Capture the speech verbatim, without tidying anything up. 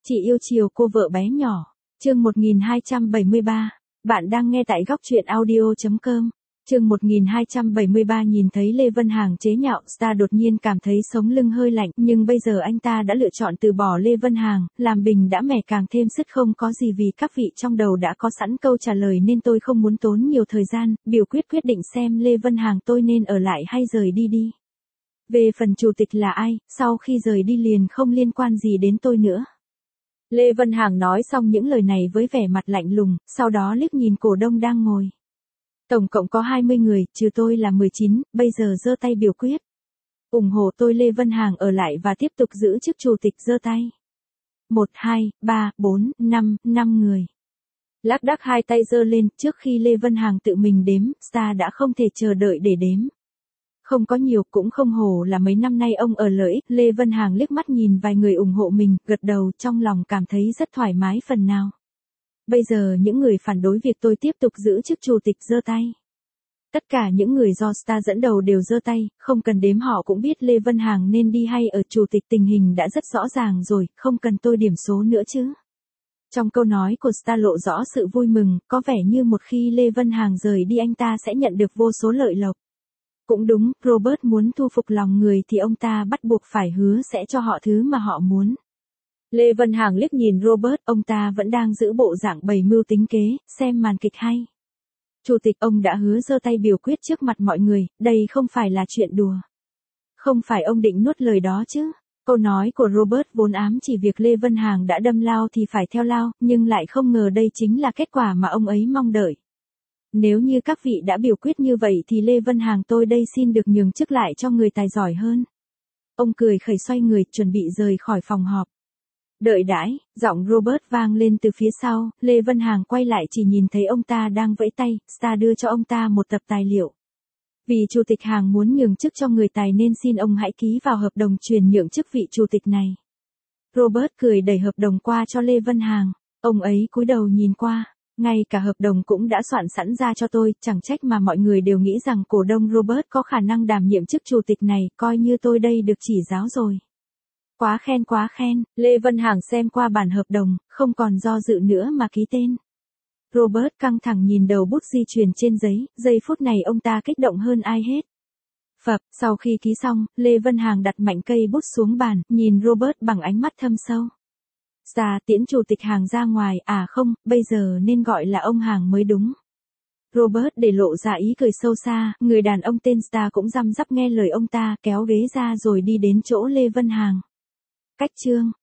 Chị yêu chiều cô vợ bé nhỏ. Chương một nghìn hai trăm bảy mươi ba. Bạn đang nghe tại góc truyện audio chấm com. Chương một nghìn hai trăm bảy mươi ba nhìn thấy Lê Vân Hằng chế nhạo, Star đột nhiên cảm thấy sống lưng hơi lạnh, nhưng bây giờ anh ta đã lựa chọn từ bỏ Lê Vân Hằng, làm bình đã mẻ càng thêm sứt không có gì vì các vị trong đầu đã có sẵn câu trả lời nên tôi không muốn tốn nhiều thời gian, biểu quyết quyết định xem Lê Vân Hằng tôi nên ở lại hay rời đi đi. Về phần chủ tịch là ai, sau khi rời đi liền không liên quan gì đến tôi nữa. Lê Vân Hằng nói xong những lời này với vẻ mặt lạnh lùng, sau đó liếc nhìn cổ đông đang ngồi. Tổng cộng có hai mươi người, trừ tôi là mười chín, bây giờ giơ tay biểu quyết. ủng hộ tôi Lê Vân Hằng ở lại và tiếp tục giữ chức chủ tịch giơ tay. một, hai, ba, bốn, năm, năm người. Lác đác hai tay giơ lên, trước khi Lê Vân Hằng tự mình đếm, Star đã không thể chờ đợi để đếm. Không có nhiều cũng không hổ là mấy năm nay ông ở lợi ích, Lê Vân Hằng liếc mắt nhìn vài người ủng hộ mình, gật đầu trong lòng cảm thấy rất thoải mái phần nào. Bây giờ những người phản đối việc tôi tiếp tục giữ chức chủ tịch giơ tay. Tất cả những người do Star dẫn đầu đều giơ tay, không cần đếm họ cũng biết Lê Vân Hằng nên đi hay ở chủ tịch tình hình đã rất rõ ràng rồi, không cần tôi điểm số nữa chứ. Trong câu nói của Star lộ rõ sự vui mừng, có vẻ như một khi Lê Vân Hằng rời đi anh ta sẽ nhận được vô số lợi lộc. Cũng đúng, Robert muốn thu phục lòng người thì ông ta bắt buộc phải hứa sẽ cho họ thứ mà họ muốn. Lê Vân Hằng liếc nhìn Robert, ông ta vẫn đang giữ bộ dạng bày mưu tính kế, xem màn kịch hay. Chủ tịch ông đã hứa giơ tay biểu quyết trước mặt mọi người, đây không phải là chuyện đùa. Không phải ông định nuốt lời đó chứ. Câu nói của Robert vốn ám chỉ việc Lê Vân Hằng đã đâm lao thì phải theo lao, nhưng lại không ngờ đây chính là kết quả mà ông ấy mong đợi. Nếu như các vị đã biểu quyết như vậy thì Lê Vân Hằng tôi đây xin được nhường chức lại cho người tài giỏi hơn. Ông cười khẩy xoay người, chuẩn bị rời khỏi phòng họp. Đợi đãi, giọng Robert vang lên từ phía sau, Lê Vân Hằng quay lại chỉ nhìn thấy ông ta đang vẫy tay, Star đưa cho ông ta một tập tài liệu. Vì chủ tịch Hằng muốn nhường chức cho người tài nên xin ông hãy ký vào hợp đồng chuyển nhượng chức vị chủ tịch này. Robert cười đẩy hợp đồng qua cho Lê Vân Hằng, ông ấy cúi đầu nhìn qua. Ngay cả hợp đồng cũng đã soạn sẵn ra cho tôi, chẳng trách mà mọi người đều nghĩ rằng cổ đông Robert có khả năng đảm nhiệm chức chủ tịch này, coi như tôi đây được chỉ giáo rồi. Quá khen quá khen, Lê Vân Hằng xem qua bản hợp đồng, không còn do dự nữa mà ký tên. Robert căng thẳng nhìn đầu bút di chuyển trên giấy, giây phút này ông ta kích động hơn ai hết. Phập, sau khi ký xong, Lê Vân Hằng đặt mạnh cây bút xuống bàn, nhìn Robert bằng ánh mắt thâm sâu. Ra tiễn chủ tịch Hằng ra ngoài, à không, bây giờ nên gọi là ông Hằng mới đúng. Robert để lộ ra ý cười sâu xa, người đàn ông tên Star cũng răm rắp nghe lời ông ta, kéo ghế ra rồi đi đến chỗ Lê Vân Hằng. Cách chương.